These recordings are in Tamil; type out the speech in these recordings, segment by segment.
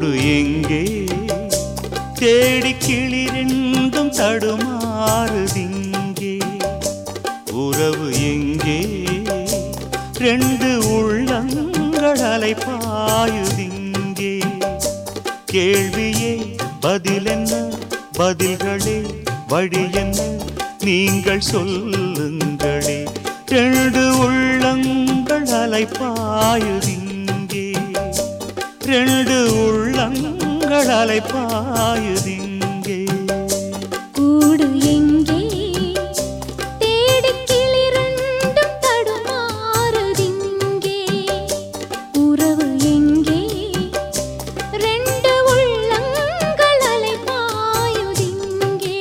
கூடு எங்கே தேடி கிளி ரெண்டும் தடுமாறுதிங்கே உறவு எங்கே ரெண்டு உள்ளங்கள் அலைபாயுதிங்கே கேள்வியே பதிலென்ன பதில்களே வழி என்ன நீங்கள் சொல்லுங்களே ரெண்டு உள்ளங்கள் அலைபாயுதிங்கே ரெண்டு உள்ளங்கள் அலைபாயுதிங்கே கூடு எங்கே தேடி கிளி ரெண்டும் தடுமாறுதிங்கே உறவு எங்கே ரெண்டு உள்ளங்கள் அலைபாயுதிங்கே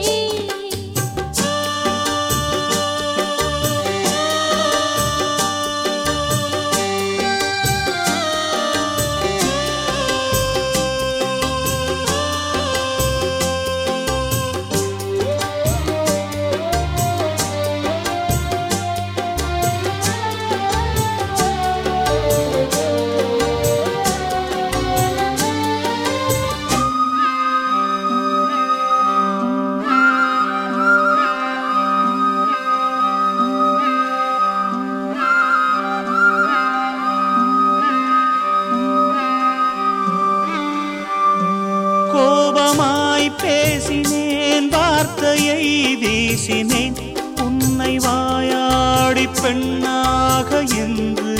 கோபமாய் பேசினேன் வார்த்தையை வீசினேன் உன்னை வாயாடி பெண்ணாக என்று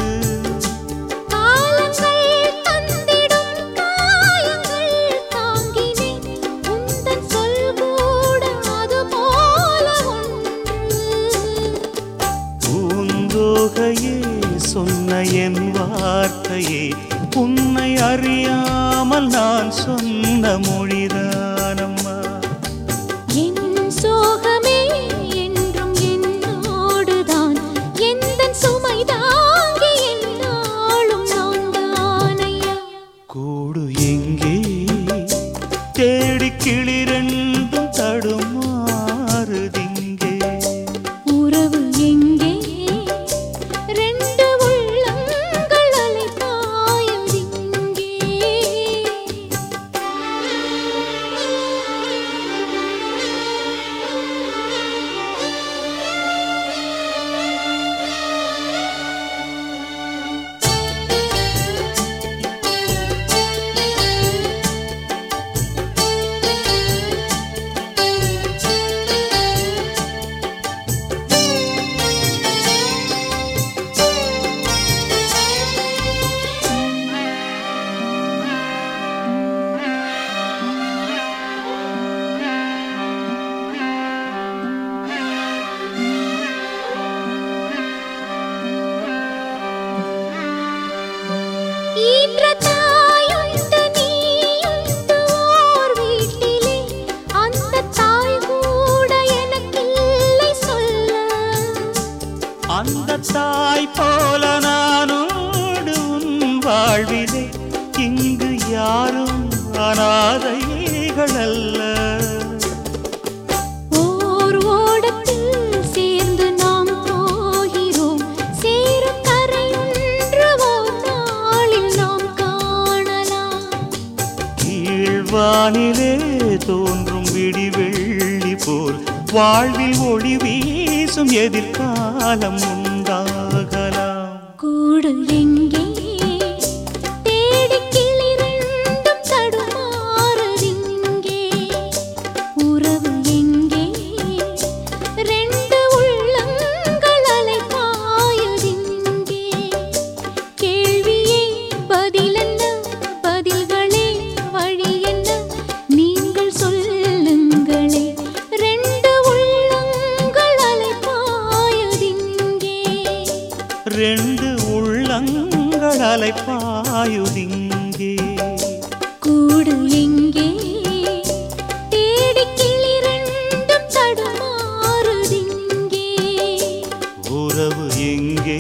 காலங்கள் தந்திடும் காயங்கள் தாங்கினேன் உந்தன் சொல் கூட அது போல ஒன்று பூந்தோகையே சொன்ன என் வார்த்தையே உன்னை அறியாமல் நான் சொன்ன மொழிதானம்மா என் சோகமே என்றும் என்னோடுதான் எந்தன் சுமை தாங்கி என்னாலும் நான் தானையா கூடு எங்கே தேடி கிளி ரெண்டும் தடுமாறுதிங்கே உறவு எங்கே ரெண்டு உள்ளங்கள் அலைபாயுதிங்கே ஈன்ற தாயுண்டு நீயுண்டு ஓர் வீட்டிலே அந்த தாய் கூட எனக்கில்லை சொல்ல அந்த தாய் போல நானோடு உன் வாழ்விலே இங்கு யாரும் அனாதைகள் அல்ல ஓர் ஓடத்தில் சேர்ந்து நாம் போகிறோம் சேரும் கரையொன்று ஓர் நாளில் நாம் காணலாம் கீழ்வானிலே தோன்றும் விடிவெள்ளி போல் வாழ்வில் ஒளி வீசும் எதிர்காலம் உண்டாகலாம் கூடு எங்கே தேடி கிளி ரெண்டும் தடுமாறுதிங்கே உறவு எங்கே ரெண்டு உள்ளங்கள் அலைபாயுதிங்கே கேள்வியே பதிலென்ன பதில்களே வழி என்ன நீங்கள் சொல்லுங்களே ரெண்டு உள்ளங்கள் அலைபாயுதிங்கே ரெண்டு உள்ளங்கள் அலைபாயுதிங்கே கூடு எங்கே தேடி கிளி ரெண்டும் தடுமாறுதிங்கே உறவு எங்கே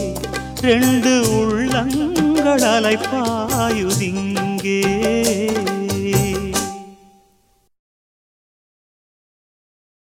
ரெண்டு உள்ளங்கள் அலைபாயுதிங்கே